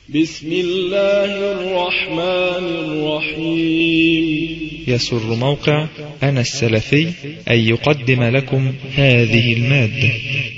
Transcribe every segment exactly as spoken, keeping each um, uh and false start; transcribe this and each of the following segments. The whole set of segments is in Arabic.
بسم الله الرحمن الرحيم. يسر موقع أنا السلفي أن يقدم لكم هذه المادة.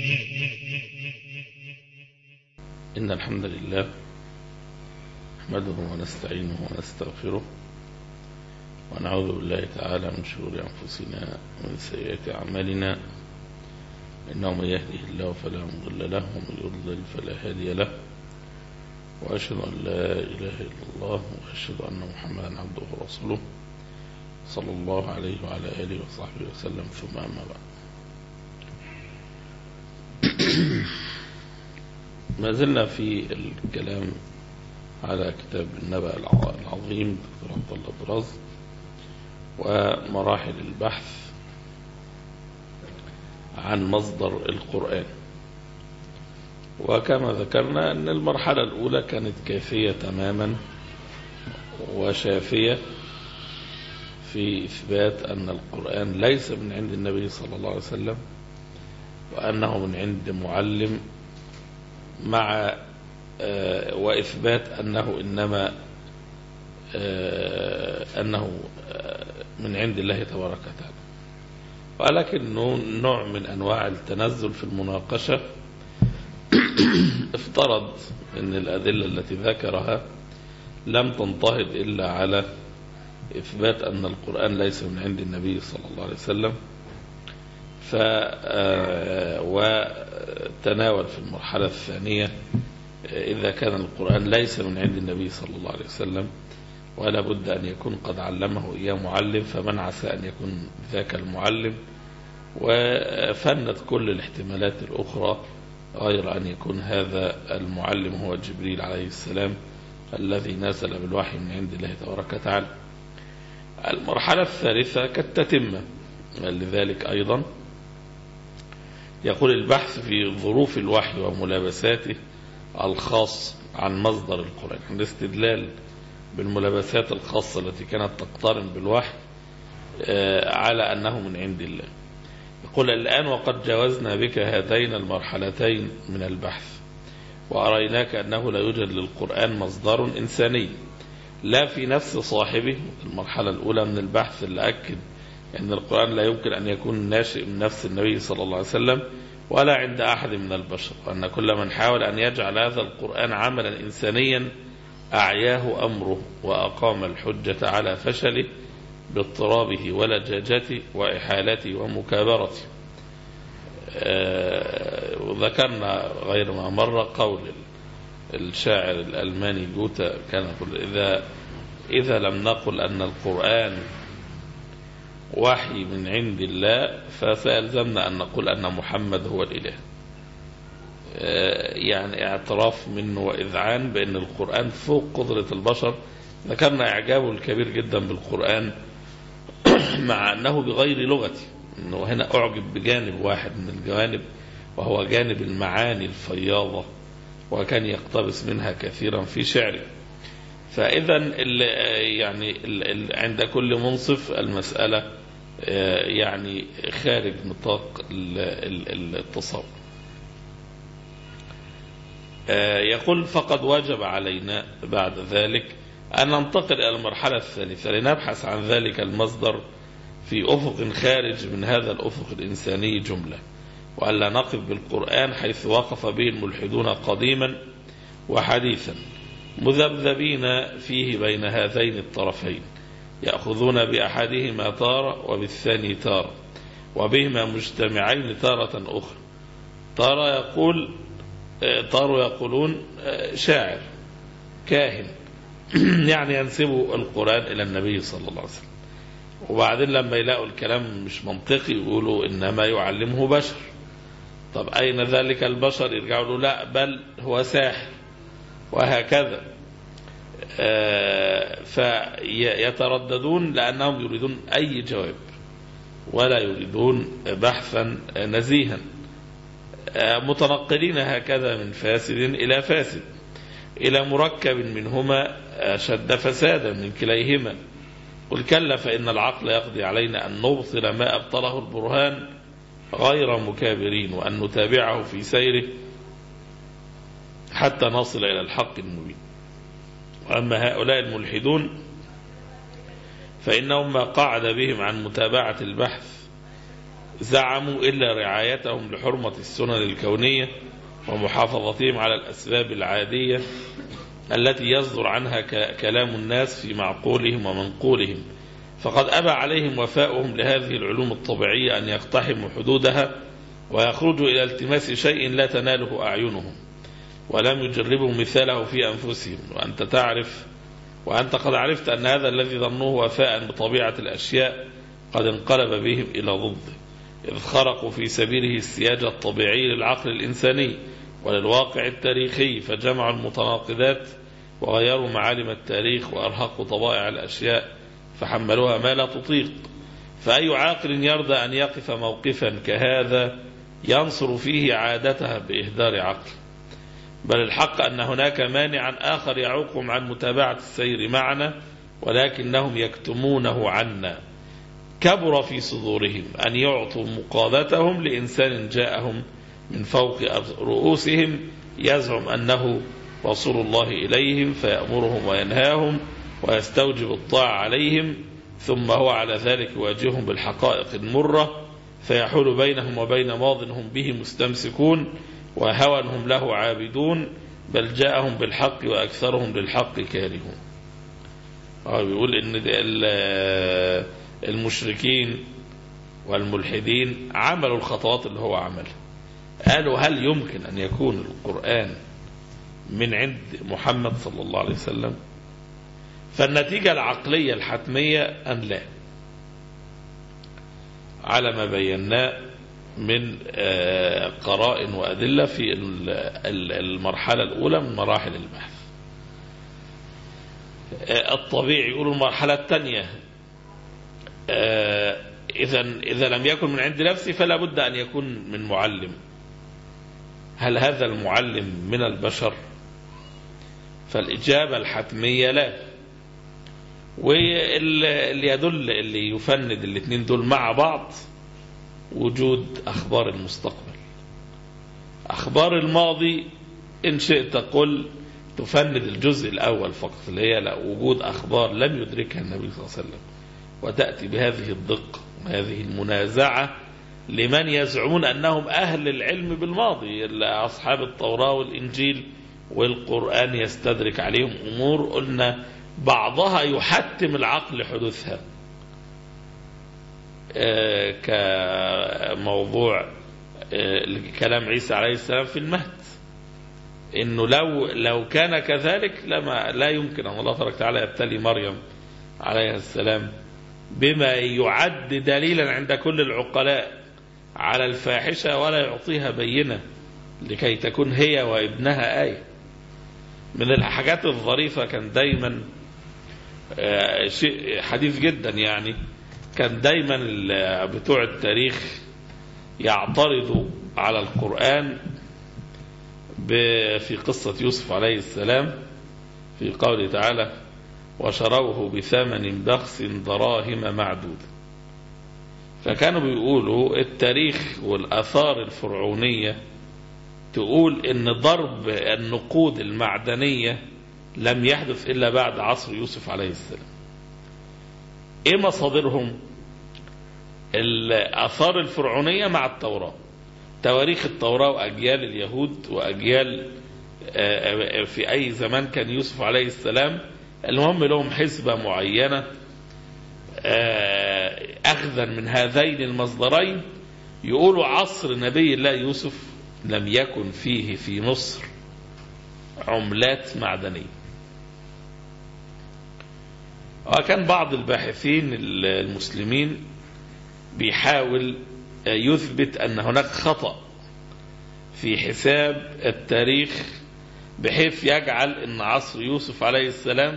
إن الحمد لله نحمده ونستعينه ونستغفره ونعوذ بالله تعالى من شرور أنفسنا ومن سيئات أعمالنا، إنه من يهده الله فلا مضل له ومن يضلل فلا هادي له، وأشهد أن لا إله إلا الله وأشهد أن محمدا عبده ورسوله صلى الله عليه وعلى آله وصحبه وسلم، ثم أما بعد. ما زلنا في الكلام على كتاب النبأ العظيم دكتور عبد الله دراز ومراحل البحث عن مصدر القرآن. وكما ذكرنا أن المرحلة الأولى كانت كافية تماما وشافية في إثبات أن القرآن ليس من عند النبي صلى الله عليه وسلم، وأنه من عند معلم، مع آه وإثبات أنه إنما آه أنه آه من عند الله تبارك وتعالى. ولكن نوع من أنواع التنزل في المناقشة افترض أن الأدلة التي ذكرها لم تنتهض إلا على إثبات أن القرآن ليس من عند النبي صلى الله عليه وسلم، ف وتناول في المرحلة الثانية إذا كان القرآن ليس من عند النبي صلى الله عليه وسلم ولا بد أن يكون قد علمه إياه معلم، فمن عسى أن يكون ذاك المعلم، وفنت كل الاحتمالات الأخرى غير أن يكون هذا المعلم هو جبريل عليه السلام الذي نزل بالوحي من عند الله تبارك وتعالى. المرحلة الثالثة كالتتمة لذلك أيضا، يقول البحث في ظروف الوحي وملابساته الخاص عن مصدر القرآن، الاستدلال بالملابسات الخاصة التي كانت تقترن بالوحي على أنه من عند الله. يقول الآن وقد جاوزنا بك هاتين المرحلتين من البحث، وأريناك أنه لا يوجد للقرآن مصدر إنساني لا في نفس صاحبه. المرحلة الأولى من البحث اللي أكد أن القرآن لا يمكن أن يكون ناشئ من نفس النبي صلى الله عليه وسلم ولا عند أحد من البشر، وأن كل من حاول أن يجعل هذا القرآن عملا إنسانيا أعياه أمره وأقام الحجة على فشله باضطرابه ولجاجته وإحالته ومكابرته. آه وذكرنا غير ما مر قول الشاعر الألماني جوتا، كان يقول إذا, إذا لم نقل أن القرآن وحي من عند الله فسيلزمنا أن نقول أن محمد هو الإله. آه يعني اعتراف منه وإذعان بأن القرآن فوق قدرة البشر. ذكرنا إعجابه الكبير جدا بالقرآن مع أنه بغير لغته، أنه هنا أعجب بجانب واحد من الجوانب وهو جانب المعاني الفياضة، وكان يقتبس منها كثيرا في شعره. فإذا يعني ال عند كل منصف المسألة يعني خارج نطاق التصور. يقول فقد وجب علينا بعد ذلك أن ننتقل إلى المرحلة الثالثة لنبحث عن ذلك المصدر في أفق خارج من هذا الأفق الإنساني جملة، وألا نقف بالقرآن حيث وقف به الملحدون قديما وحديثا، مذبذبين فيه بين هذين الطرفين، يأخذون بأحدهما تارة وبالثاني تارة، وبهما مجتمعين تارة أخرى. تارة يقول تارة يقولون شاعر كاهن يعني ينسبوا القرآن إلى النبي صلى الله عليه وسلم، وبعدين لما يلاقوا الكلام مش منطقي يقولوا إنما يعلمه بشر. طب أين ذلك البشر؟ يرجعوا له لا بل هو ساحر، وهكذا. آه فيترددون لأنهم يريدون أي جواب ولا يريدون بحثا نزيها، آه متنقلين هكذا من فاسد إلى فاسد، إلى مركب منهما أشد فسادا من كليهما. قل كلا فإن العقل يقضي علينا أن نبطل ما أبطله البرهان غير مكابرين، وأن نتابعه في سيره حتى نصل إلى الحق المبين. وأما هؤلاء الملحدون فإنهم ما قعد بهم عن متابعة البحث زعموا إلا رعايتهم لحرمة السنن الكونية ومحافظتهم على الأسباب العادية التي يصدر عنها كلام الناس في معقولهم ومنقولهم، فقد أبى عليهم وفاؤهم لهذه العلوم الطبيعية أن يقتحموا حدودها ويخرجوا إلى التماس شيء لا تناله أعينهم، ولم يجربوا مثاله في أنفسهم. وأنت تعرف وأنت قد عرفت أن هذا الذي ظنوه وفاء بطبيعة الأشياء قد انقلب بهم إلى ضده، إذ خرقوا في سبيله السياج الطبيعي للعقل الإنساني وللواقع التاريخي، فجمعوا المتناقضات وغيروا معالم التاريخ وأرهقوا طبائع الأشياء فحملوها ما لا تطيق. فأي عاقل يرضى أن يقف موقفا كهذا ينصر فيه عادتها بإهدار عقل؟ بل الحق أن هناك مانعا آخر يعوقهم عن متابعة السير معنا ولكنهم يكتمونه عنا. كبر في صدورهم أن يعطوا مقادتهم لإنسان جاءهم من فوق رؤوسهم يزعم أنه رسول الله إليهم فيأمرهم وينهاهم ويستوجب الطاعة عليهم، ثم هو على ذلك يواجههم بالحقائق المرة فيحول بينهم وبين ماض هم به مستمسكون وهوى هم له عابدون، بل جاءهم بالحق وأكثرهم للحق كارهون. بيقول إن المشركين والملحدين عملوا الخطوات اللي هو عملها. قالوا هل يمكن أن يكون القرآن من عند محمد صلى الله عليه وسلم؟ فالنتيجة العقلية الحتمية أن لا، على ما بيناه من قرائن وأدلة في المرحلة الأولى من مراحل البحث. الطبيعي يقول المرحلة الثانية إذا إذا لم يكن من عند نفسي فلا بد أن يكون من معلم. هل هذا المعلم من البشر؟ فالإجابة الحتمية لا. واللي يدل اللي يفند الاثنين دول مع بعض وجود أخبار المستقبل. أخبار الماضي إن شئت قل تفند الجزء الأول فقط اللي هي لا وجود أخبار لم يدركها النبي صلى الله عليه وسلم، وتأتي بهذه الدقة وهذه المنازعة لمن يزعمون أنهم أهل العلم بالماضي، أصحاب التوراة والإنجيل والقرآن يستدرك عليهم أمور قلنا بعضها يحتم العقل حدوثها، كموضوع كلام عيسى عليه السلام في المهد، إنه لو لو كان كذلك لما لا يمكن أن الله تبارك وتعالى يبتلي مريم عليها السلام بما يعد دليلا عند كل العقلاء على الفاحشة ولا يعطيها بينة لكي تكون هي وابنها آية. من الحاجات الظريفة كان دايما شيء حديث جدا، يعني كان دايما بتوع التاريخ يعترضوا على القرآن في قصة يوسف عليه السلام في قوله تعالى وشروه بثمن بخس دراهم معدودة. فكانوا بيقولوا التاريخ والآثار الفرعونية تقول ان ضرب النقود المعدنية لم يحدث إلا بعد عصر يوسف عليه السلام. ايه مصادرهم؟ الآثار الفرعونية مع التوراة، تواريخ التوراة وأجيال اليهود وأجيال في أي زمان كان يوسف عليه السلام، المهم لهم حسبة معينة أخذا من هذين المصدرين يقولوا عصر نبي الله يوسف لم يكن فيه في مصر عملات معدنية. وكان بعض الباحثين المسلمين بيحاول يثبت أن هناك خطأ في حساب التاريخ بحيث يجعل أن عصر يوسف عليه السلام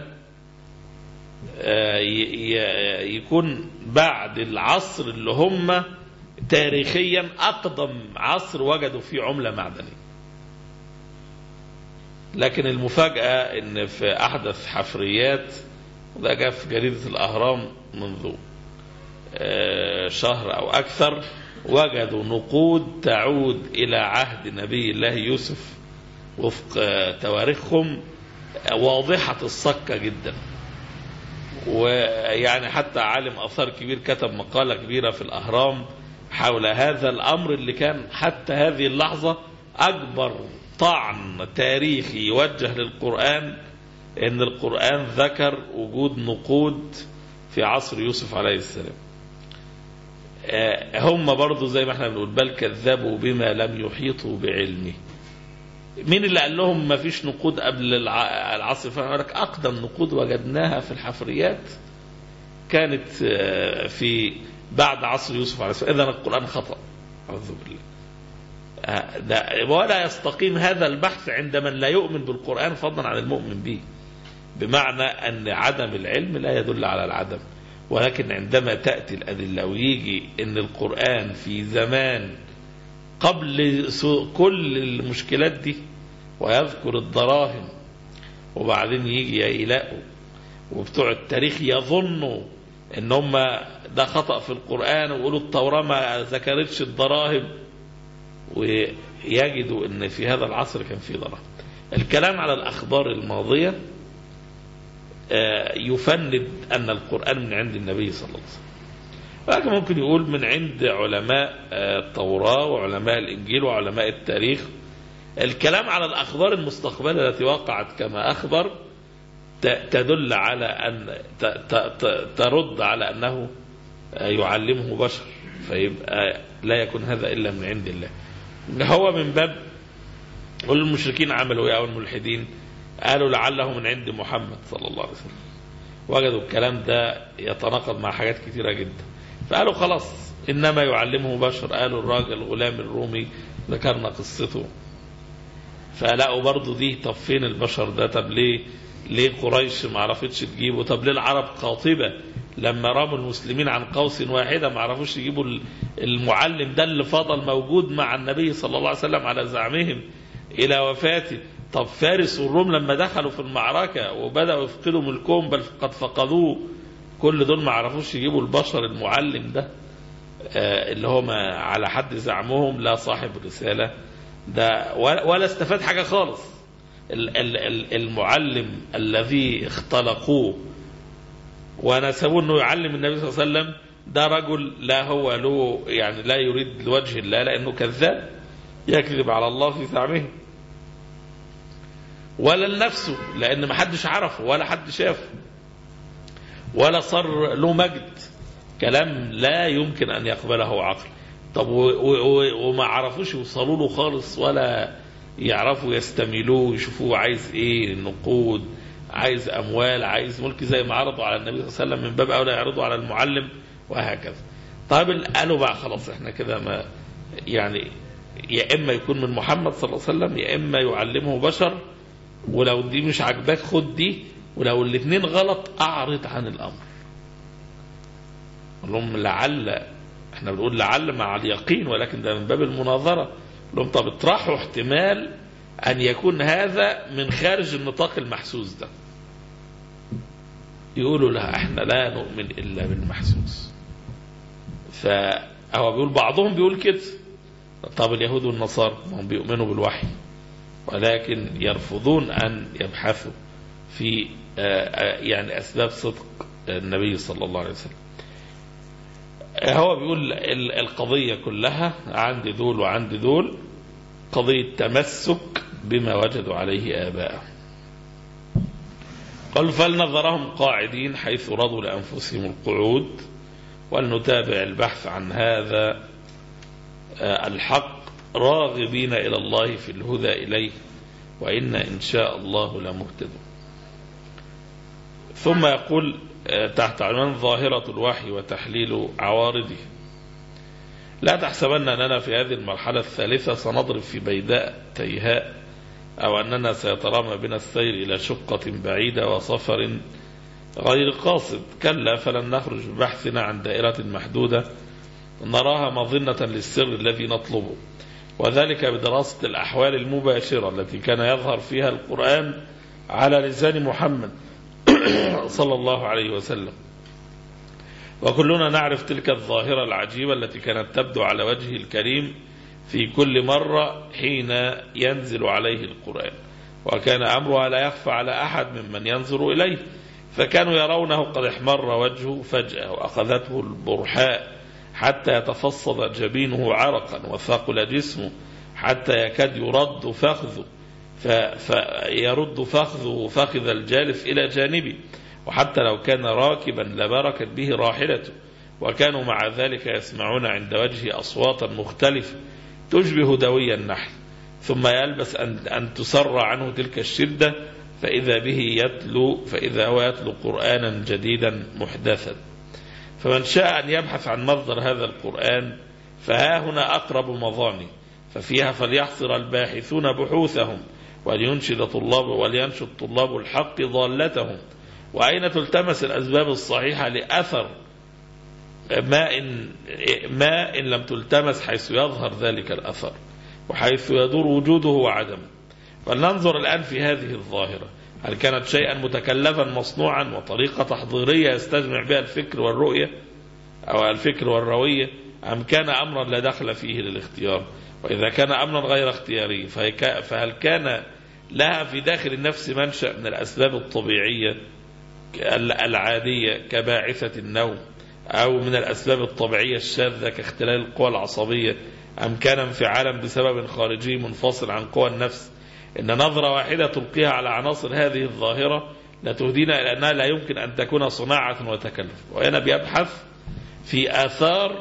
يكون بعد العصر اللي هم تاريخيا أقدم عصر وجدوا فيه عملة معدنية. لكن المفاجأة أن في أحدث حفريات، وده جاء في جريدة الأهرام منذ شهر أو أكثر، وجدوا نقود تعود إلى عهد نبي الله يوسف وفق تواريخهم واضحة الصكة جدا. ويعني حتى عالم آثار كبير كتب مقالة كبيرة في الأهرام حول هذا الأمر اللي كان حتى هذه اللحظة أكبر طعن تاريخي يوجه للقرآن، إن القرآن ذكر وجود نقود في عصر يوسف عليه السلام. هم برضو زي ما احنا بنقول بل كذبوا بما لم يحيطوا بعلمه. مين اللي قال لهم ما فيش نقود قبل العصر؟ فقال لك أقدم نقود وجدناها في الحفريات كانت في بعد عصر يوسف عليه السلام. إذن القرآن خطأ، أعوذ بالله. ولا يستقيم هذا البحث عند من لا يؤمن بالقرآن فضلا عن المؤمن به، بمعنى أن عدم العلم لا يدل على العدم، ولكن عندما تأتي الأدلة ويجي أن القرآن في زمان قبل كل المشكلات دي ويذكر الدراهم، وبعدين يجي يلاقوا وبتوع التاريخ يظنوا ان هم ده خطأ في القرآن ويقولوا التوراة ما ذكرتش الدراهم، ويجدوا ان في هذا العصر كان في دراهم. الكلام على الأخبار الماضية يفند أن القرآن من عند النبي صلى الله عليه وسلم، ولكن ممكن يقول من عند علماء التوراة وعلماء الإنجيل وعلماء التاريخ. الكلام على الأخبار المستقبلة التي وقعت كما أخبر تدل على أن ترد على أنه يعلمه بشر، فيبقى لا يكون هذا إلا من عند الله. هو من باب قل المشركين عملوا يا الملحدين قالوا لعله من عند محمد صلى الله عليه وسلم، وجدوا الكلام ده يتناقض مع حاجات كثيرة جدا، فقالوا خلاص إنما يعلمه بشر. قالوا الراجل غلام الرومي ذكرنا قصته، فلقوا برضو دي طب فين البشر ده؟ طب ليه ليه قريش ما عرفتش تجيبه؟ طب ليه العرب قاطبة لما رموا المسلمين عن قوس واحدة ما عرفوش يجيبوا المعلم ده اللي فضل موجود مع النبي صلى الله عليه وسلم على زعمهم إلى وفاته؟ طب فارس والروم لما دخلوا في المعركة وبدأوا يفقدوا ملكهم بل قد فقدوه، كل دول ما عرفوش يجيبوا البشر المعلم ده اللي هم على حد زعمهم لا صاحب رسالة ده ولا استفاد حاجة خالص. المعلم الذي اختلقوه ونسبوه انه يعلم النبي صلى الله عليه وسلم ده رجل لا هو له يعني لا يريد لوجه الله، لأنه كذاب يكذب على الله في زعمه، ولا لنفسه لأن ما حدش عرفه ولا حد شافه ولا صار له مجد. كلام لا يمكن أن يقبله عقل. طب وما عرفوش يوصلوا له خالص ولا يعرفوا يستميلوه ويشوفوه عايز ايه، نقود، عايز أموال، عايز ملك، زي ما عرضوا على النبي صلى الله عليه وسلم من باب أولى يعرضوا على المعلم وهكذا. طيب قالوا بقى خلاص احنا كده ما يعني يا إما يكون من محمد صلى الله عليه وسلم يا إما يعلمه بشر، ولو دي مش عجباك خد دي، ولو الاثنين غلط أعرض عن الأمر. لهم لعل، احنا بنقول لعل مع اليقين ولكن ده من باب المناظرة. لهم طب اطرحوا احتمال أن يكون هذا من خارج النطاق المحسوس ده، يقولوا لا احنا لا نؤمن إلا بالمحسوس. فهو بيقول بعضهم بيقول كده. طب اليهود والنصارى هم بيؤمنوا بالوحي ولكن يرفضون أن يبحثوا في يعني أسباب صدق النبي صلى الله عليه وسلم. هو بيقول القضية كلها عند دول وعند دول قضية تمسك بما وجدوا عليه آباءهم. قال فلنظرهم قاعدين حيث رضوا لأنفسهم القعود، ولنتابع البحث عن هذا الحق راغبين إلى الله في الهدى إليه، وإن إن شاء الله لمهتدون. ثم يقول تحت عنوان ظاهرة الوحي وتحليل عوارضه: لا تحسبن أننا في هذه المرحلة الثالثة سنضرب في بيداء تيهاء، أو أننا سيترامى بنا السير إلى شقة بعيدة وسفر غير قاصد. كلا، فلن نخرج ببحثنا عن دائرة محدودة نراها مظنة للسر الذي نطلبه، وذلك بدراسة الأحوال المباشرة التي كان يظهر فيها القرآن على لسان محمد صلى الله عليه وسلم. وكلنا نعرف تلك الظاهرة العجيبة التي كانت تبدو على وجهه الكريم في كل مرة حين ينزل عليه القرآن. وكان أمرها لا يخفى على أحد ممن ينظر إليه، فكانوا يرونه قد احمر وجهه فجأة وأخذته البرحاء حتى يتفصل جبينه عرقا وثقل جسمه حتى يكاد يرد فخذه فيرد فخذه فخذ الجالس إلى جانبه، وحتى لو كان راكبا لبركت به راحلته. وكانوا مع ذلك يسمعون عند وجهه أصواتا مختلفة تشبه دوي النحل، ثم يلبس أن, أن تسر عنه تلك الشدة فإذا به يتلو فإذا هو يتلو قرآنا جديدا محدثا. فمن شاء أن يبحث عن مصدر هذا القرآن فها هنا أقرب مظاني، ففيها فليحصر الباحثون بحوثهم ولينشد طلاب ولينشد طلاب الحق ضالتهم. وأين تلتمس الأسباب الصحيحة لأثر ما إن, ما إن لم تلتمس حيث يظهر ذلك الأثر وحيث يدور وجوده وعدمه. فلننظر الآن في هذه الظاهرة، هل كانت شيئا متكلفا مصنوعا وطريقة تحضيرية يستجمع بها الفكر والرؤية أو الفكر والروية، أم كان أمرا لا دخل فيه للاختيار؟ وإذا كان أمرا غير اختياري فهل كان لها في داخل النفس منشأ من الأسباب الطبيعية العادية كباعثة النوم، أو من الأسباب الطبيعية الشاذة كاختلال القوى العصبية، أم كان انفعالا بسبب خارجي منفصل عن قوى النفس؟ إن نظرة واحدة تلقيها على عناصر هذه الظاهرة لا تهدينا إلى أنها لا يمكن أن تكون صناعة وتكلف. وهنا بيبحث في آثار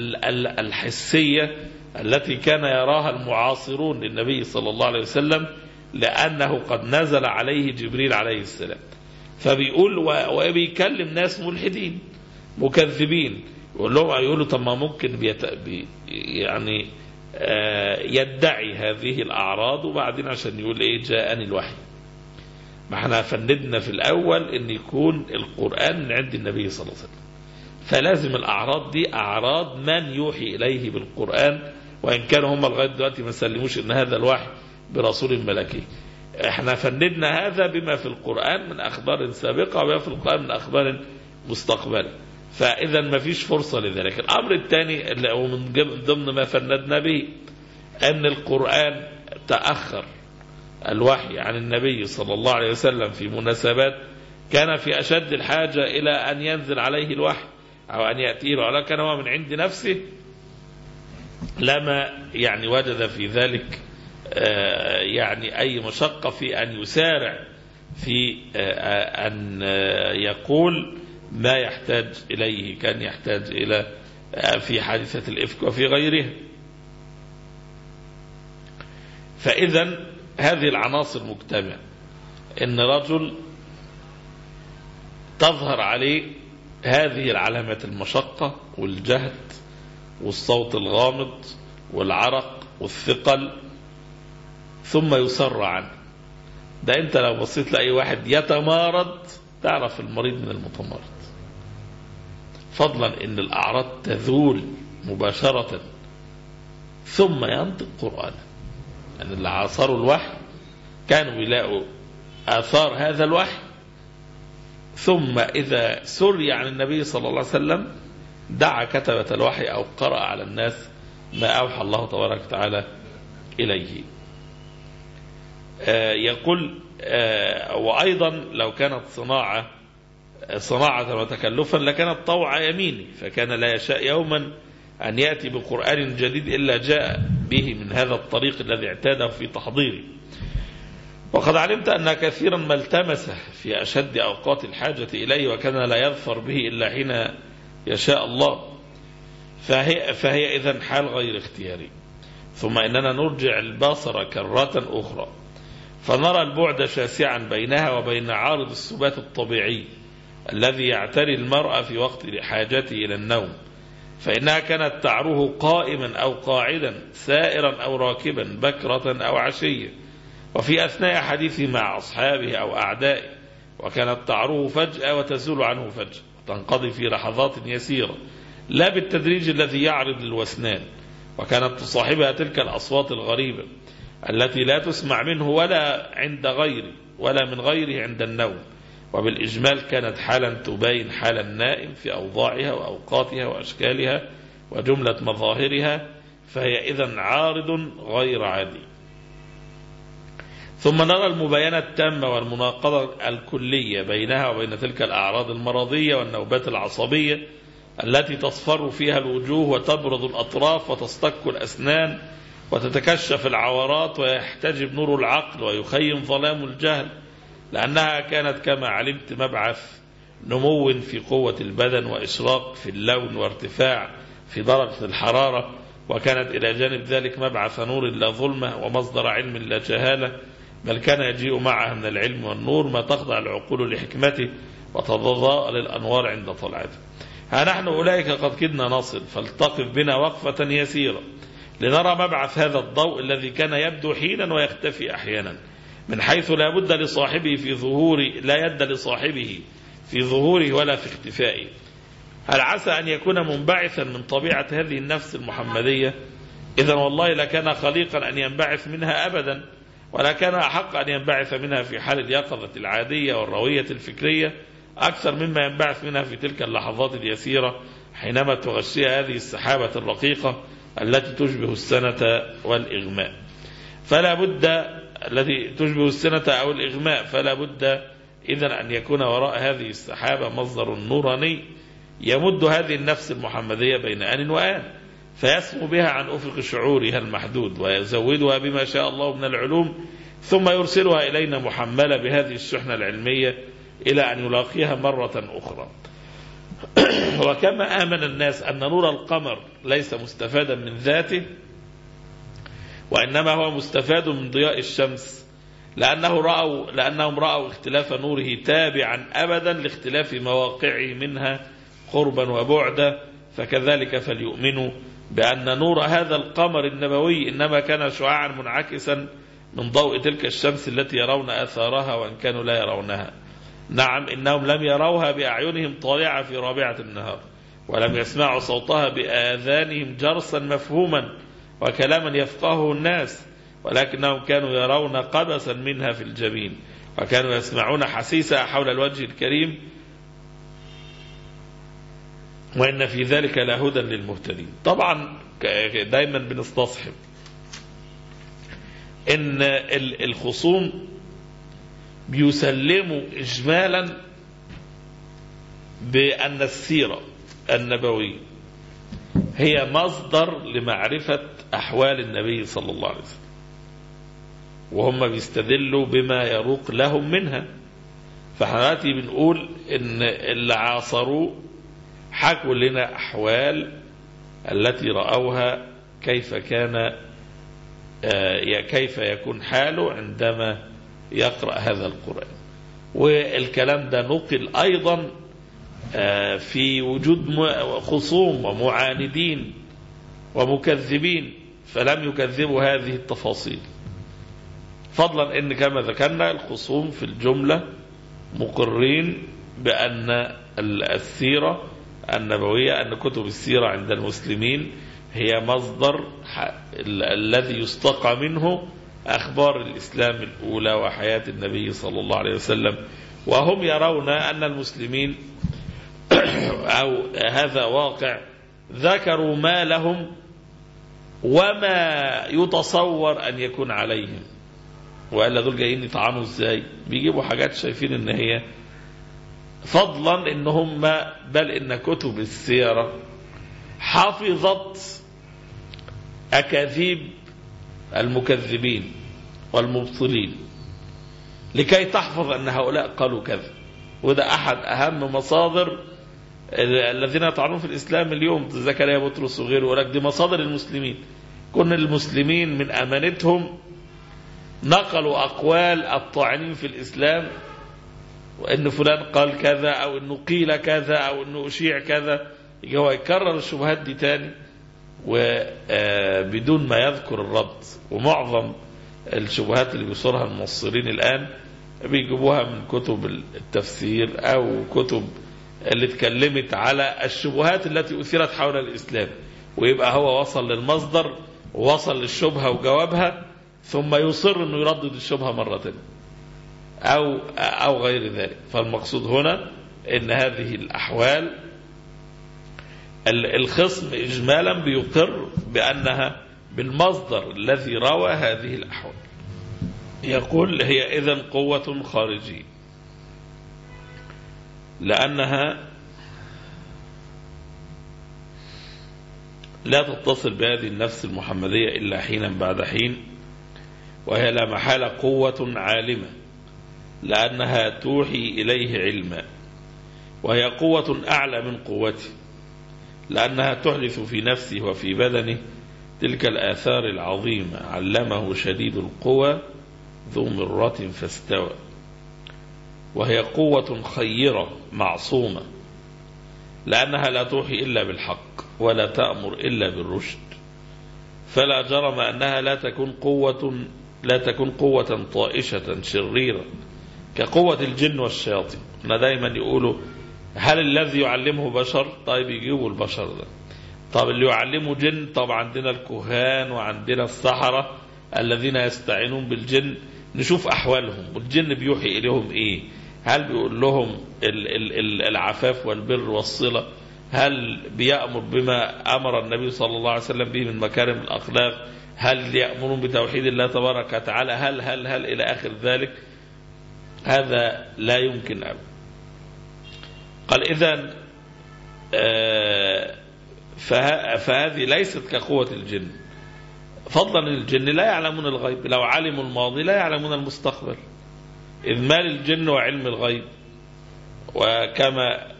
الحسية التي كان يراها المعاصرون للنبي صلى الله عليه وسلم، لأنه قد نزل عليه جبريل عليه السلام. فبيقول وبيكلم ناس ملحدين مكذبين، يقول لهم يقولوا طب ما ممكن بيت... بي... يعني آه يدعي هذه الأعراض وبعدين عشان يقول إيه جاءني الوحي. ما احنا فندنا في الأول إن يكون القرآن من عند النبي صلى الله عليه وسلم، فلازم الأعراض دي أعراض من يوحي إليه بالقرآن، وإن كانوا هم لغاية دلوقتي ما سلموش إن هذا الوحي برسول ملكي. احنا فندنا هذا بما في القرآن من أخبار سابقة وبما في القرآن من أخبار مستقبلة، فإذا ما فيش فرصة لذلك. الأمر الثاني اللي هو من ضمن ما فندنا به أن القرآن تأخر الوحي عن النبي صلى الله عليه وسلم في مناسبات كان في أشد الحاجة إلى أن ينزل عليه الوحي أو أن يأتيه، ولكن هو من عند نفسه لما يعني وجد في ذلك يعني أي مشقة في أن يسارع في أن يقول ما يحتاج إليه، كان يحتاج إلى في حادثة الإفك وفي غيرها. فإذا هذه العناصر مجتمعة، إن رجل تظهر عليه هذه العلامات المشقة والجهد والصوت الغامض والعرق والثقل ثم يسر عنه. ده أنت لو بصيت لأي واحد يتمارض تعرف المريض من المتمارض، فضلا إن الأعراض تذول مباشرة ثم ينطق قرآنا. يعني اللي عاصروا الوحي كانوا يلاقوا آثار هذا الوحي، ثم إذا سري عن النبي صلى الله عليه وسلم دعا كتبة الوحي أو قرأ على الناس ما أوحى الله تبارك وتعالى إليه. آه يقول آه وأيضا لو كانت صناعة صناعة وتكلفا لكانت طوع يميني، فكان لا يشاء يوما أن يأتي بقرآن جديد إلا جاء به من هذا الطريق الذي اعتاده في تحضيره. وقد علمت أن كثيرا ما التمس في أشد أوقات الحاجة إليه وكان لا يظفر به إلا حين يشاء الله، فهي, فهي إذن حال غير اختياري. ثم إننا نرجع البصر كرة أخرى فنرى البعد شاسعا بينها وبين عارض السبات الطبيعي الذي يعتري المرأة في وقت حاجته إلى النوم، فإنها كانت تعروه قائما أو قاعدا سائرا أو راكبا بكرة أو عشية وفي أثناء حديثه مع أصحابه أو أعدائه، وكانت تعروه فجأة وتزول عنه فجأة وتنقضي في لحظات يسيرة لا بالتدريج الذي يعرض للوسنان، وكانت تصاحبها تلك الأصوات الغريبة التي لا تسمع منه ولا عند غيره ولا من غيره عند النوم. وبالإجمال كانت حالا تبين حال النائم في أوضاعها وأوقاتها وأشكالها وجملة مظاهرها، فهي إذن عارض غير عادي. ثم نرى المباينة التامة والمناقضة الكلية بينها وبين تلك الأعراض المرضية والنوبات العصبية التي تصفر فيها الوجوه وتبرد الأطراف وتصطك الأسنان وتتكشف العورات ويحتجب نور العقل ويخيم ظلام الجهل، لأنها كانت كما علمت مبعث نمو في قوة البدن وإشراق في اللون وارتفاع في درجة الحرارة، وكانت إلى جانب ذلك مبعث نور لا ظلمة ومصدر علم لا جهالة، بل كان يجيء معها من العلم والنور ما تخضع العقول لحكمته وتتضاءل الأنوار عند طلعته. ها نحن أولئك قد كدنا نصل، فالتقف بنا وقفة يسيرة لنرى مبعث هذا الضوء الذي كان يبدو حينا ويختفي أحيانا، من حيث لا بد لصاحبه في ظهور لا يد لصاحبه في ظهوره ولا في اختفائه. هل عسى أن يكون منبعثا من طبيعة هذه النفس المحمدية؟ إذن والله لكان خليقا أن ينبعث منها أبدا، ولا كان أحق أن ينبعث منها في حال اليقظة العادية والروية الفكرية أكثر مما ينبعث منها في تلك اللحظات اليسيرة حينما تغشي هذه السحابة الرقيقة التي تشبه السنة والإغماء. فلا بد التي تشبه السنة أو الإغماء فلا بد إذن أن يكون وراء هذه السحابة مصدر نوراني يمد هذه النفس المحمدية بين آن وآن، فيسمو بها عن أفق شعورها المحدود ويزودها بما شاء الله من العلوم، ثم يرسلها إلينا محملة بهذه الشحنة العلمية إلى أن يلاقيها مرة أخرى. وكما آمن الناس أن نور القمر ليس مستفادا من ذاته، وإنما هو مستفاد من ضياء الشمس، لأنه رأوا لأنهم رأوا اختلاف نوره تابعا أبدا لاختلاف مواقعه منها قربا وبعدا، فكذلك فليؤمنوا بأن نور هذا القمر النبوي إنما كان شعاعا منعكسا من ضوء تلك الشمس التي يرون أثارها وإن كانوا لا يرونها. نعم، إنهم لم يروها بأعينهم طالعة في رابعة النهار، ولم يسمعوا صوتها بآذانهم جرسا مفهوما وكلاما يفقهه الناس، ولكنهم كانوا يرون قبسا منها في الجبين، وكانوا يسمعون حسيسها حول الوجه الكريم، وإن في ذلك لهدى للمهتدين. طبعا دايما بنستصحب إن الخصوم بيسلموا إجمالا بأن السيرة النبوية هي مصدر لمعرفة أحوال النبي صلى الله عليه وسلم، وهم بيستدلوا بما يروق لهم منها. فحناتي بنقول إن اللي عاصروا حكوا لنا أحوال التي رأوها، كيف كان كيف يكون حاله عندما يقرأ هذا القرآن. والكلام ده نقل أيضا في وجود خصوم ومعاندين ومكذبين، فلم يكذبوا هذه التفاصيل، فضلا إن كما ذكرنا الخصوم في الجملة مقرين بأن السيرة النبوية، أن كتب السيرة عند المسلمين هي مصدر الذي يستقى منه أخبار الإسلام الأولى وحياة النبي صلى الله عليه وسلم. وهم يرون أن المسلمين أو هذا واقع ذكروا ما لهم وما يتصور أن يكون عليهم، وإلا دول جايين يطعنوا إزاي؟ بيجيبوا حاجات شايفين إن هي، فضلا إن هم بل إن كتب السيرة حفظت أكاذيب المكذبين والمبطلين لكي تحفظ أن هؤلاء قالوا كذا. وده أحد أهم مصادر الذين يطعنون في الإسلام اليوم، زكريا بطرس وغيره، ولكن دي مصادر المسلمين. كن المسلمين من أمانتهم نقلوا أقوال الطاعنين في الإسلام، وإن فلان قال كذا أو إنه قيل كذا أو إنه أشيع كذا، يجي هو يكرر الشبهات دي تاني وبدون ما يذكر الرد. ومعظم الشبهات اللي بيصورها المنصرين الآن بيجيبوها من كتب التفسير أو كتب اللي اتكلمت على الشبهات التي أثيرت حول الإسلام، ويبقى هو وصل للمصدر ووصل للشبهة وجوابها، ثم يصر أنه يردد الشبهة مرة أو, أو غير ذلك. فالمقصود هنا أن هذه الأحوال الخصم إجمالا بيقر بأنها بالمصدر الذي روى هذه الأحوال. يقول هي إذن قوة خارجية، لأنها لا تتصل بهذه النفس المحمدية إلا حينا بعد حين، وهي لا محالة قوة عالمة لأنها توحي إليه علما، وهي قوة أعلى من قوته لأنها تحدث في نفسه وفي بدنه تلك الآثار العظيمة. علمه شديد القوى ذو مرة فاستوى. وهي قوة خيرة معصومة لأنها لا توحي إلا بالحق ولا تأمر إلا بالرشد، فلا جرم أنها لا تكون قوة لا تكون قوة طائشة شريرة كقوة الجن والشياطين. أنا دايما يقولوا هل الذي يعلمه بشر؟ طيب يجيبوا البشر ده. طب اللي يعلمه جن؟ طب عندنا الكهان وعندنا السحرة الذين يستعينون بالجن، نشوف أحوالهم والجن بيوحي إليهم إيه. هل بيقول لهم العفاف والبر والصلة؟ هل بيأمر بما أمر النبي صلى الله عليه وسلم به من مكارم الأخلاق؟ هل يأمرون بتوحيد الله تبارك وتعالى؟ هل هل هل إلى آخر ذلك؟ هذا لا يمكن أبدا. قال إذن فهذه ليست كقوة الجن، فضلا الجن لا يعلمون الغيب، لو علموا الماضي لا يعلمون المستقبل، إذ ما للجن وعلم الغيب. وكما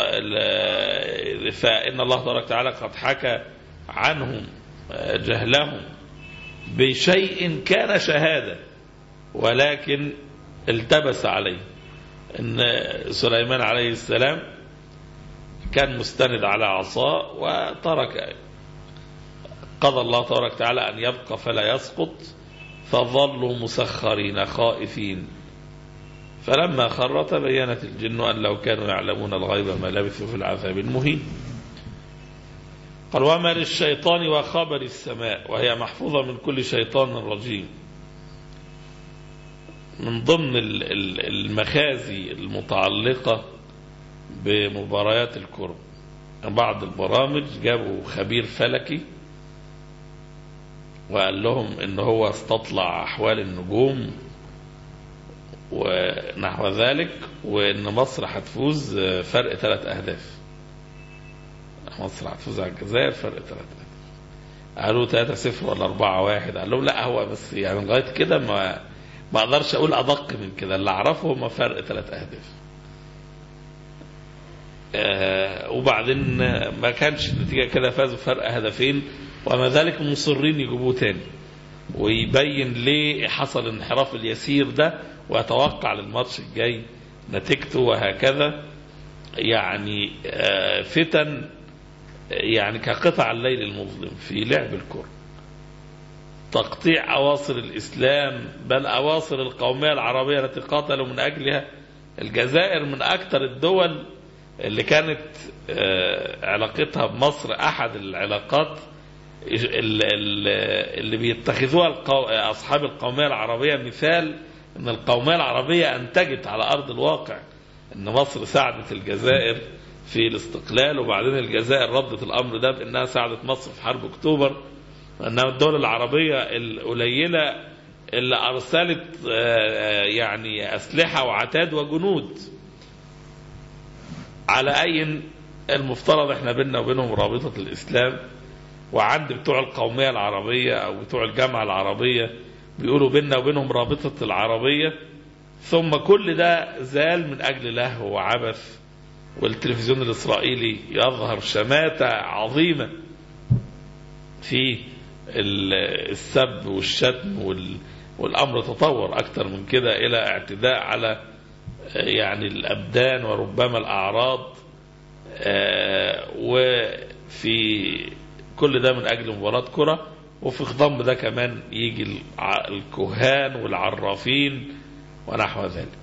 فإن الله تبارك وتعالى قد حكى عنهم جهلهم بشيء كان شهادة ولكن التبس عليه. إن سليمان عليه السلام كان مستند على عصا وترك، قضى الله تبارك وتعالى أن يبقى فلا يسقط، فظلوا مسخرين خائفين، فلما خر تبينت الجن أن لو كانوا يعلمون الغيب ما لبثوا في العذاب المهين. قال وما للشيطان وخبر السماء، وهي محفوظة من كل شيطان رجيم. من ضمن المخازي المتعلقة بمباريات الكرة، بعض البرامج جابوا خبير فلكي وقال لهم إن هو استطلع أحوال النجوم ونحو ذلك، وإن مصر هتفوز فرق ثلاث أهداف. مصر هتفوز على الجزائر فرق ثلاث أهداف. قالوا ثلاثة صفر ولا أربعة واحد؟ قال لهم لا، هو بس يعني لغاية كده ما ما أقدرش أقول أدق من كده، اللي أعرفه هم فرق ثلاث أهداف. آه وبعدين ما كانش النتيجة كده، فازوا فرق هدفين وما ذلك مصرين يجيبوه تاني، ويبين ليه حصل الانحراف اليسير ده، ويتوقع للماتش الجاي نتيجته وهكذا. يعني آه فتن يعني كقطع الليل المظلم في لعب الكرة، تقطيع أواصر الإسلام بل أواصر القومية العربية التي قاتلوا من أجلها. الجزائر من أكثر الدول اللي كانت علاقتها بمصر أحد العلاقات اللي بيتخذوها أصحاب القومية العربية مثال أن القومية العربية أنتجت على أرض الواقع، أن مصر ساعدت الجزائر في الاستقلال، وبعدين الجزائر ردت الأمر ده بأنها ساعدت مصر في حرب أكتوبر، أنها الدول العربية القليلة اللي أرسلت يعني أسلحة وعتاد وجنود. على أي المفترض احنا بيننا وبينهم رابطة الإسلام، وعند بتوع القومية العربية أو بتوع الجامعة العربية بيقولوا بيننا وبينهم رابطة العربية، ثم كل ده زال من أجل لهو وعبث، والتلفزيون الإسرائيلي يظهر شماتة عظيمة في السب والشتم، والأمر تطور أكثر من كده إلى اعتداء على يعني الأبدان وربما الأعراض، وفي كل ده من أجل مباراة كرة. وفي خضم ده كمان يجي الكهان والعرافين ونحو ذلك،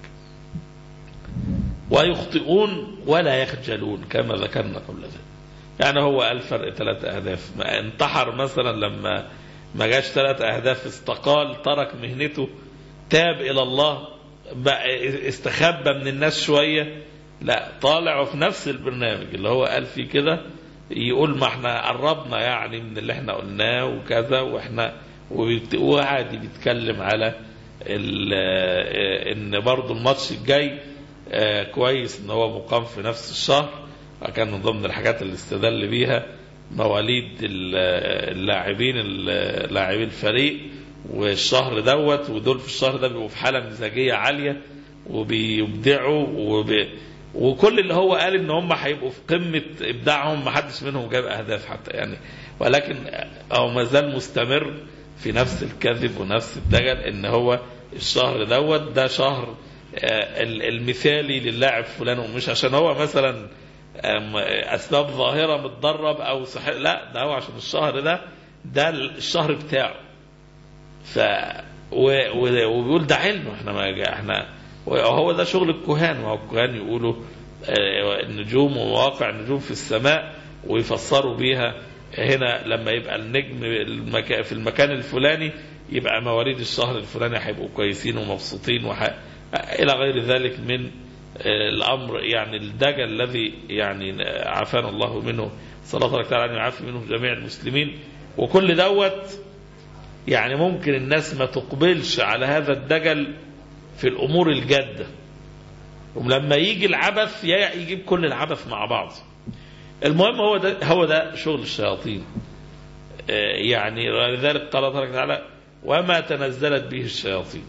ويخطئون ولا يخجلون كما ذكرنا قبل ذلك. يعني هو قال فرق ثلاث أهداف، ما انتحر مثلا لما ما جاش ثلاث أهداف استقال، ترك مهنته، تاب إلى الله، استخبى من الناس شوية، لا طالع وفي نفس البرنامج اللي هو قال فيه كده يقول ما احنا قربنا يعني من اللي احنا قلناه وكذا، واحنا وعادي بيتكلم على ان برضو الماتش الجاي كويس ان هو مقام في نفس الشهر، وكان من ضمن الحاجات اللي استدل بيها مواليد اللاعبين اللاعبين الفريق والشهر دوت، ودول في الشهر ده بيبقوا في حالة مزاجية عالية وبيبدعوا وب... وكل اللي هو قال ان هم هيبقوا في قمة ابداعهم، ما حدش منهم جاب اهداف حتى يعني، ولكن هو ما زال مستمر في نفس الكذب ونفس الدجل ان هو الشهر دوت ده شهر المثالي للاعب فلان، ومش عشان هو مثلا اسباب ظاهرة متدرب او صحيح، لا ده هو عشان الشهر ده ده الشهر بتاعه. ف وبيقول ده علم، احنا ما احنا وهو ده شغل الكهان، وهو الكهان يقولوا النجوم ومواقع النجوم في السماء ويفسروا بيها هنا لما يبقى النجم في المكان الفلاني يبقى مواليد الشهر الفلاني هيبقوا كويسين ومبسوطين وح... الى غير ذلك من الامر، يعني الدجل الذي يعني عافانا الله منه، صلى الله تعالى عليه ويعافي منه جميع المسلمين. وكل دوت يعني ممكن الناس ما تقبلش على هذا الدجل في الامور الجاده، ولما يجي العبث يجيب كل العبث مع بعض. المهم هو ده هو ده شغل الشياطين. يعني لذلك قال الله تعالى وما تنزلت به الشياطين،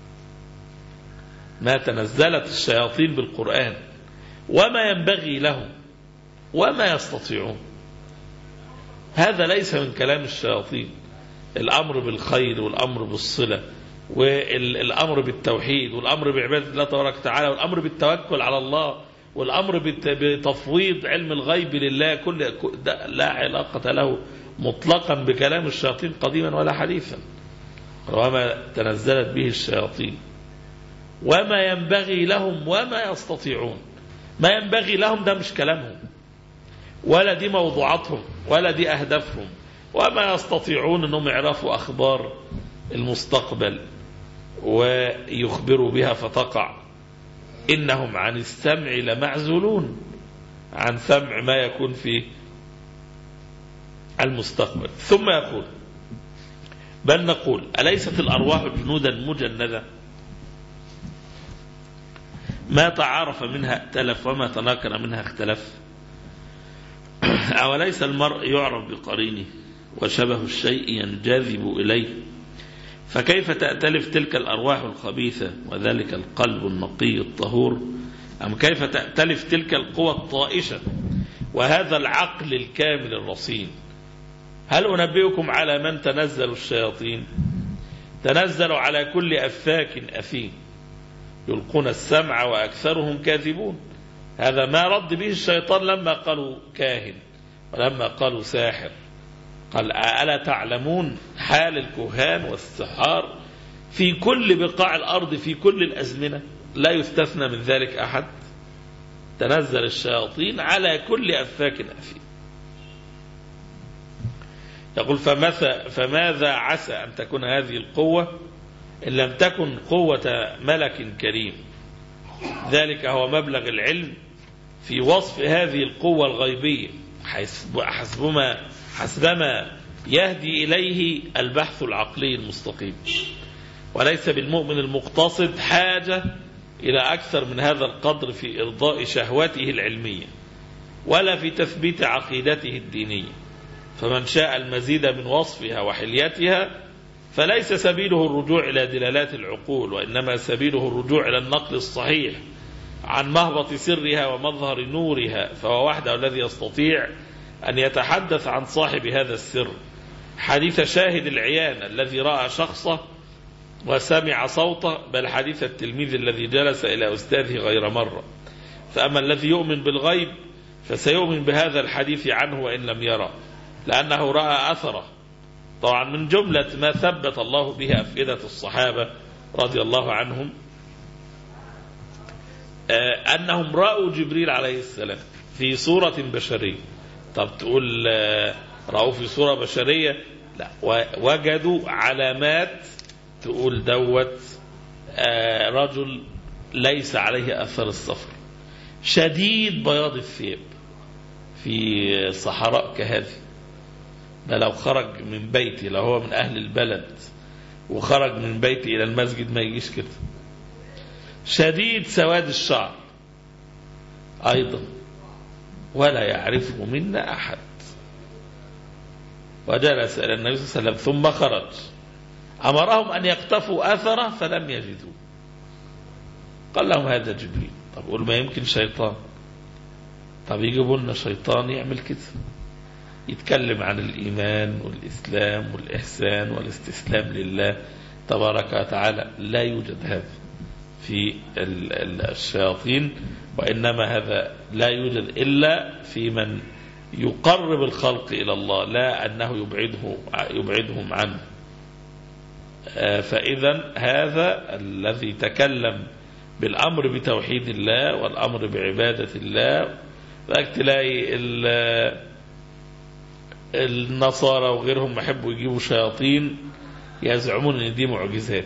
ما تنزلت الشياطين بالقرآن وما ينبغي لهم وما يستطيعون. هذا ليس من كلام الشياطين، الأمر بالخير والأمر بالصلة والأمر بالتوحيد والأمر بعبادة الله تبارك وتعالى والأمر بالتوكل على الله والأمر بتفويض علم الغيب لله، كل ده لا علاقة له مطلقا بكلام الشياطين قديما ولا حديثا. وما تنزلت به الشياطين وما ينبغي لهم وما يستطيعون. ما ينبغي لهم ده مش كلامهم ولا دي موضوعاتهم ولا دي أهدافهم، وما يستطيعون أنهم يعرفوا أخبار المستقبل ويخبروا بها فتقع. إنهم عن السمع لمعزولون، عن سمع ما يكون في المستقبل. ثم يقول بل نقول أليست الأرواح جنودا مجندة، ما تعارف منها ائتلف وما تناكر منها اختلف. أوليس المرء يعرف بقرينه وشبه الشيء ينجذب إليه، فكيف تأتلف تلك الأرواح الخبيثة وذلك القلب النقي الطهور، أم كيف تأتلف تلك القوى الطائشة وهذا العقل الكامل الرصين؟ هل أنبئكم على من تنزل الشياطين؟ تنزل على كل أفاك أثيم يلقون السمع وأكثرهم كاذبون. هذا ما رد به الشيطان لما قالوا كاهن ولما قالوا ساحر. قال ألا تعلمون حال الكهان والسحار في كل بقاع الأرض في كل الأزمنة، لا يستثنى من ذلك أحد. تنزل الشياطين على كل أفاك أثيم. يقول فماذا عسى أن تكون هذه القوة إن لم تكن قوة ملك كريم. ذلك هو مبلغ العلم في وصف هذه القوة الغيبية حسبما, حسبما يهدي إليه البحث العقلي المستقيم. وليس بالمؤمن المقتصد حاجة إلى أكثر من هذا القدر في إرضاء شهوته العلمية ولا في تثبيت عقيدته الدينية. فمن شاء المزيد من وصفها وحليتها فليس سبيله الرجوع إلى دلالات العقول، وإنما سبيله الرجوع إلى النقل الصحيح عن مهبط سرها ومظهر نورها، فهو وحده الذي يستطيع أن يتحدث عن صاحب هذا السر حديث شاهد العيان الذي رأى شخصه وسمع صوته، بل حديث التلميذ الذي جلس إلى أستاذه غير مرة. فأما الذي يؤمن بالغيب فسيؤمن بهذا الحديث عنه وإن لم يرى، لأنه رأى أثره. طبعا من جملة ما ثبت الله به أفئدة الصحابة رضي الله عنهم أنهم رأوا جبريل عليه السلام في صورة بشرية. طب تقول رأوا في صورة بشرية؟ لا، وجدوا علامات تقول دوت رجل ليس عليه أثر السفر، شديد بياض الثياب في صحراء كهذه. ده لو خرج من بيته، لو هو من أهل البلد وخرج من بيته إلى المسجد ما يجيش كده. شديد سواد الشعر أيضا ولا يعرفه منا أحد. وجلس إلى النبي صلى الله عليه وسلم ثم خرج، أمرهم أن يقتفوا أثره فلم يجدوا. قال لهم هذا جبريل. طب قول ما يمكن شيطان. طب يجيبوا لنا شيطان يعمل كده، يتكلم عن الإيمان والإسلام والإحسان والاستسلام لله تبارك وتعالى. لا يوجد هذا في الشياطين، وإنما هذا لا يوجد إلا في من يقرب الخلق إلى الله، لا أنه يبعده يبعدهم عنه. فإذا هذا الذي تكلم بالأمر بتوحيد الله والأمر بعبادة الله، تلاقي النصارى وغيرهم يحبوا يجيبوا شياطين يزعمون ان دي معجزات.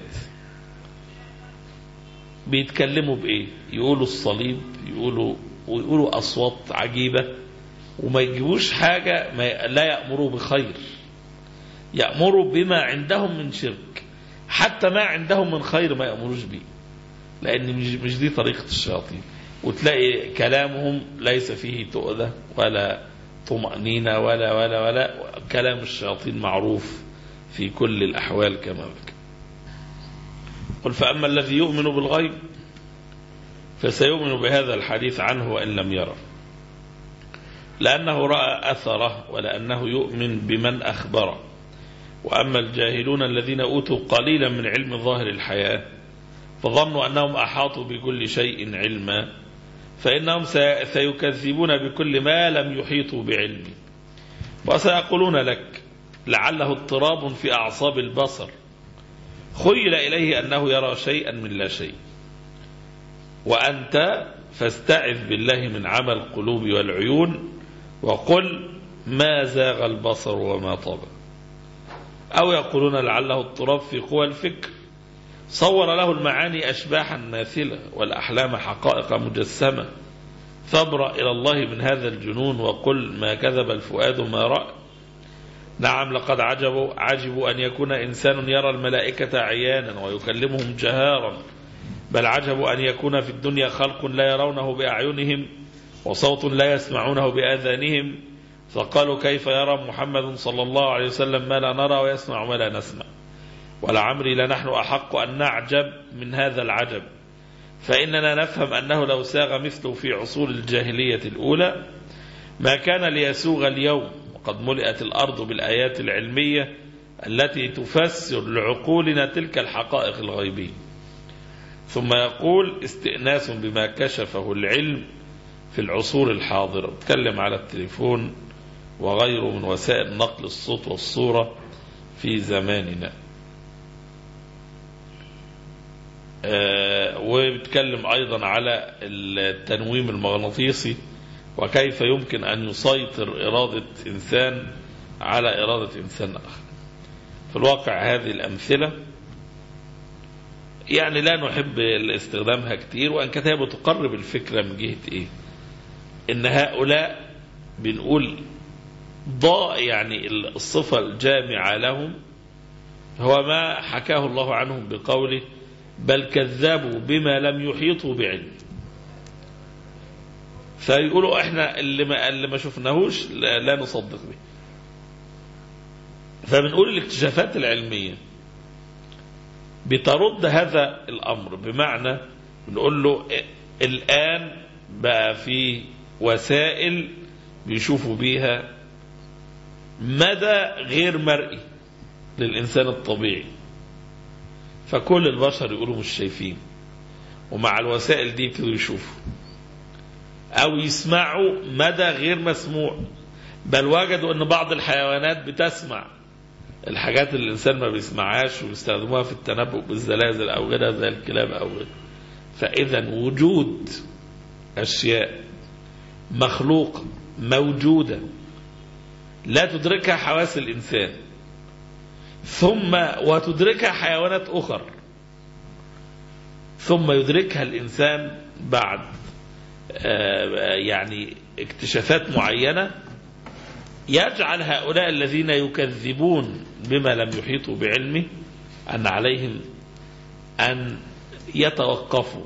بيتكلموا بايه؟ يقولوا الصليب، يقولوا ويقولوا اصوات عجيبه، وما يجيبوش حاجه ما لا يأمروا بخير، يأمروا بما عندهم من شرك. حتى ما عندهم من خير ما يأمروش به، لان مش دي طريقه الشياطين. وتلاقي كلامهم ليس فيه تؤذى ولا طمأنينة ولا ولا ولا كلام الشياطين معروف في كل الأحوال كما ذكر. قل فأما الذي يؤمن بالغيب فسيؤمن بهذا الحديث عنه وإن لم يره، لأنه رأى أثره ولأنه يؤمن بمن أخبره. وأما الجاهلون الذين أوتوا قليلا من علم ظاهر الحياة فظنوا أنهم أحاطوا بكل شيء علما، فإنهم سيكذبون بكل ما لم يحيطوا بعلمه. وسيقولون لك لعله اضطراب في أعصاب البصر، خيل إليه أنه يرى شيئا من لا شيء. وأنت فاستعذ بالله من عمى القلوب والعيون وقل ما زاغ البصر وما طغى. أو يقولون لعله اضطراب في قوى الفكر، صور له المعاني أشباحا ماثلة والأحلام حقائق مجسمة، فابرأ إلى الله من هذا الجنون وقل ما كذب الفؤاد ما رأى. نعم لقد عجبوا, عجبوا أن يكون إنسان يرى الملائكة عيانا ويكلمهم جهارا، بل عجبوا أن يكون في الدنيا خلق لا يرونه بأعينهم وصوت لا يسمعونه بآذانهم، فقالوا كيف يرى محمد صلى الله عليه وسلم ما لا نرى ويسمع ما لا نسمع. ولعمري لنحن أحق أن نعجب من هذا العجب، فإننا نفهم أنه لو ساغ مثله في عصور الجاهلية الأولى ما كان ليسوغ اليوم، وقد ملئت الأرض بالآيات العلمية التي تفسر لعقولنا تلك الحقائق الغيبية. ثم يقول استئناس بما كشفه العلم في العصور الحاضرة، اتكلم على التليفون وغيره من وسائل نقل الصوت والصورة في زماننا. أه وبتكلم أيضا على التنويم المغناطيسي وكيف يمكن أن يسيطر إرادة إنسان على إرادة إنسان آخر. في الواقع هذه الأمثلة يعني لا نحب استخدامها كتير، وأن كتابة تقرب الفكرة من جهة إيه؟ إن هؤلاء بنقول ضاء يعني الصفة الجامعة لهم هو ما حكاه الله عنهم بقوله بل كذبوا بما لم يحيطوا بعلم. فيقولوا احنا اللي ما, اللي ما شفناهوش لا, لا نصدق به. فبنقول الاكتشافات العلمية بترد هذا الأمر، بمعنى بنقول له الآن بقى في وسائل بيشوفوا بيها مدى غير مرئي للإنسان الطبيعي، فكل البشر يقولوا مش شايفين، ومع الوسائل دي يبتدوا يشوفوا أو يسمعوا مدى غير مسموع، بل وجدوا أن بعض الحيوانات بتسمع الحاجات اللي الإنسان ما بيسمعهاش وبيستخدموها في التنبؤ بالزلازل أو غيرها زي الكلاب أو غيرها. فإذا وجود أشياء مخلوقة موجودة لا تدركها حواس الإنسان ثم وتدركها حيوانات أخرى ثم يدركها الإنسان بعد يعني اكتشافات معينة، يجعل هؤلاء الذين يكذبون بما لم يحيطوا بعلمه أن عليهم أن يتوقفوا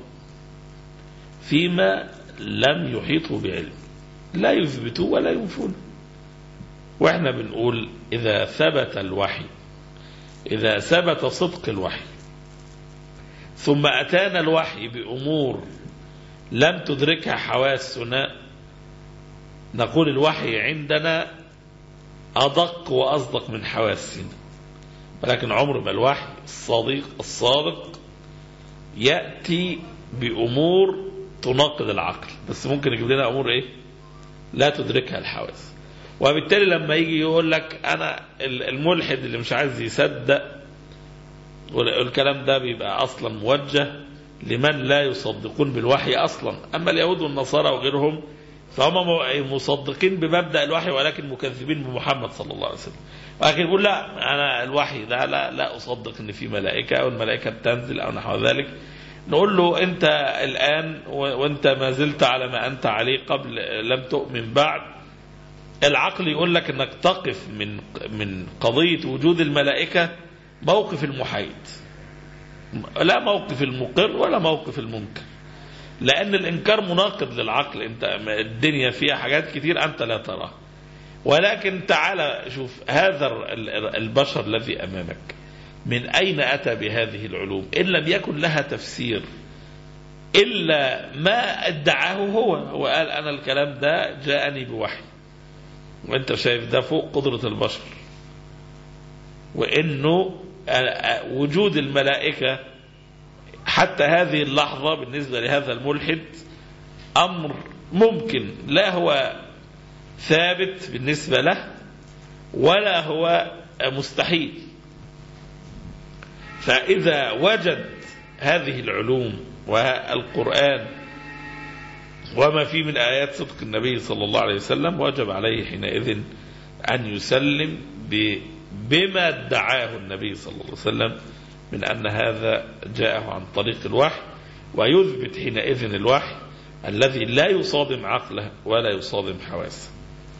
فيما لم يحيطوا بعلم، لا يثبتوا ولا ينفون. وإحنا بنقول إذا ثبت الوحي، إذا ثبت صدق الوحي ثم أتانا الوحي بأمور لم تدركها حواسنا، نقول الوحي عندنا أدق وأصدق من حواسنا. ولكن عمر ما الوحي الصادق الصادق يأتي بأمور تناقض العقل، بس ممكن يجيب لنا أمور إيه لا تدركها الحواس. وبالتالي لما يجي يقول لك أنا الملحد اللي مش عايز يصدق، والكلام ده بيبقى أصلا موجه لمن لا يصدقون بالوحي أصلا. أما اليهود والنصارى وغيرهم فهم مصدقين بمبدأ الوحي ولكن مكذبين بمحمد صلى الله عليه وسلم. ولكن يقول لا، أنا الوحي ده لا, لا أصدق أن في ملائكة أو الملائكة بتنزل أو نحو ذلك. نقول له أنت الآن وأنت ما زلت على ما أنت عليه قبل، لم تؤمن بعد. العقل يقول لك أنك تقف من من قضية وجود الملائكة موقف المحايد، لا موقف المقر ولا موقف المنكر، لأن الإنكار مناقض للعقل. أنت الدنيا فيها حاجات كتير أنت لا تراها. ولكن تعالى شوف هذا البشر الذي أمامك من أين أتى بهذه العلوم إن لم يكن لها تفسير إلا ما ادعاه هو. هو قال أنا الكلام ده جاءني بوحي، وأنت شايف ده فوق قدرة البشر. وإنه وجود الملائكة حتى هذه اللحظة بالنسبة لهذا الملحد أمر ممكن، لا هو ثابت بالنسبة له ولا هو مستحيل. فإذا وجد هذه العلوم والقرآن وما فيه من آيات صدق النبي صلى الله عليه وسلم، وجب عليه حينئذ أن يسلم بما ادعاه النبي صلى الله عليه وسلم من أن هذا جاءه عن طريق الوحي، ويثبت حينئذ الوحي الذي لا يصادم عقله ولا يصادم حواسه.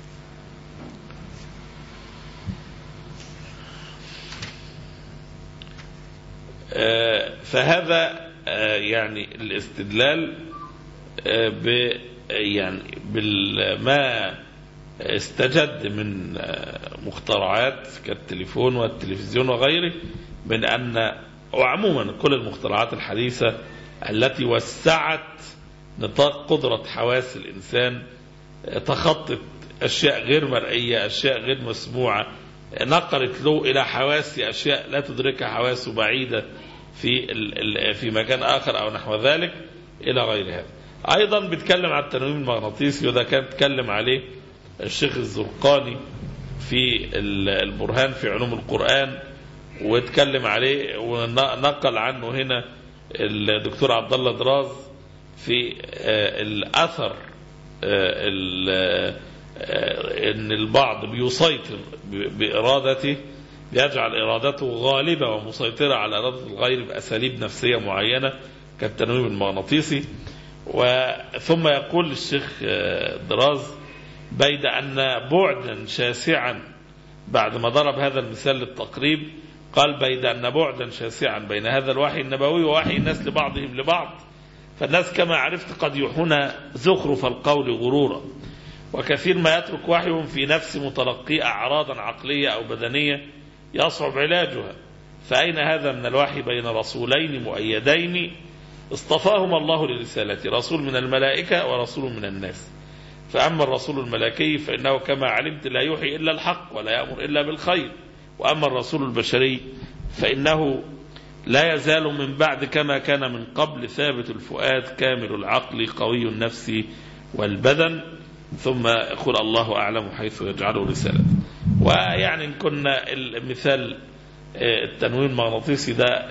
فهذا يعني الاستدلال ب يعني بالما استجد من مخترعات كالتليفون والتلفزيون وغيره، من أن وعموما كل المخترعات الحديثة التي وسعت نطاق قدرة حواس الإنسان، تخطت أشياء غير مرئية، أشياء غير مسموعة، نقلت له إلى حواس أشياء لا تدركها حواسه بعيدة في في مكان آخر أو نحو ذلك إلى غير هذا. أيضا بيتكلم عن التنويم المغناطيسي، وده كان تكلم عليه الشيخ الزرقاني في البرهان في علوم القرآن، واتكلم عليه ونقل عنه هنا الدكتور عبد الله دراز في الأثر ان البعض بيسيطر بإرادته، بيجعل إرادته غالبة ومسيطرة على إرادة الغير بأساليب نفسية معينة كالتنويم المغناطيسي. وثم يقول الشيخ دراز بيد أن بعدا شاسعا، بعد ما ضرب هذا المثال للتقريب قال بيد أن بعدا شاسعا بين هذا الوحي النبوي ووحي الناس لبعضهم لبعض، فالناس كما عرفت قد يحون زخرف القول غرورا، وكثير ما يترك وحيهم في نفس متلقي أعراضا عقلية أو بدنية يصعب علاجها. فأين هذا من الوحي بين رسولين مؤيدين اصطفاهما الله لرسالته، رسول من الملائكة ورسول من الناس. فأما الرسول الملائكي فإنه كما علمت لا يوحي إلا الحق ولا يأمر إلا بالخير، وأما الرسول البشري فإنه لا يزال من بعد كما كان من قبل ثابت الفؤاد كامل العقل قوي النفس والبدن. ثم يقول الله أعلم حيث يجعله رسالة. ويعني إن كنا المثال التنويم المغناطيسي ده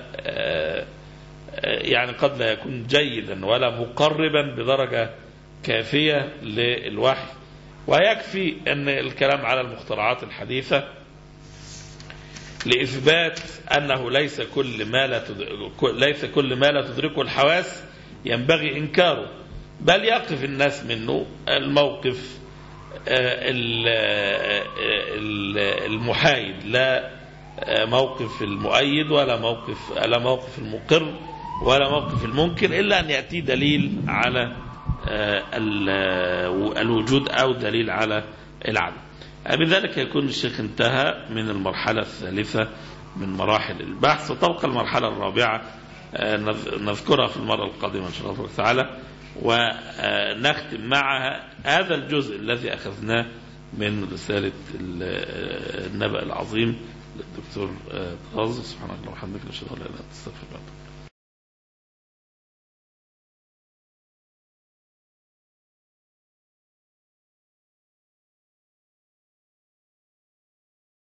يعني قد لا يكون جيدا ولا مقربا بدرجة كافية للوحي، ويكفي أن الكلام على المخترعات الحديثة لإثبات أنه ليس كل ما لا ليس كل ما لا تدركه الحواس ينبغي إنكاره، بل يقف الناس منه الموقف المحايد لا موقف المؤيد ولا موقف لا موقف المقر ولا موقف المنكر، إلا أن يأتي دليل على الوجود أو دليل على العدم. بذلك يكون الشيخ انتهى من المرحلة الثالثة من مراحل البحث، وتبقى المرحلة الرابعة نذكرها في المرة القادمة إن شاء الله تعالى، ونختم معها هذا الجزء الذي أخذناه من رسالة النبأ العظيم للدكتور طاز. سبحانك اللهم وبحمدك، نشهد أن لا إله إلا أنت، نستغفرك.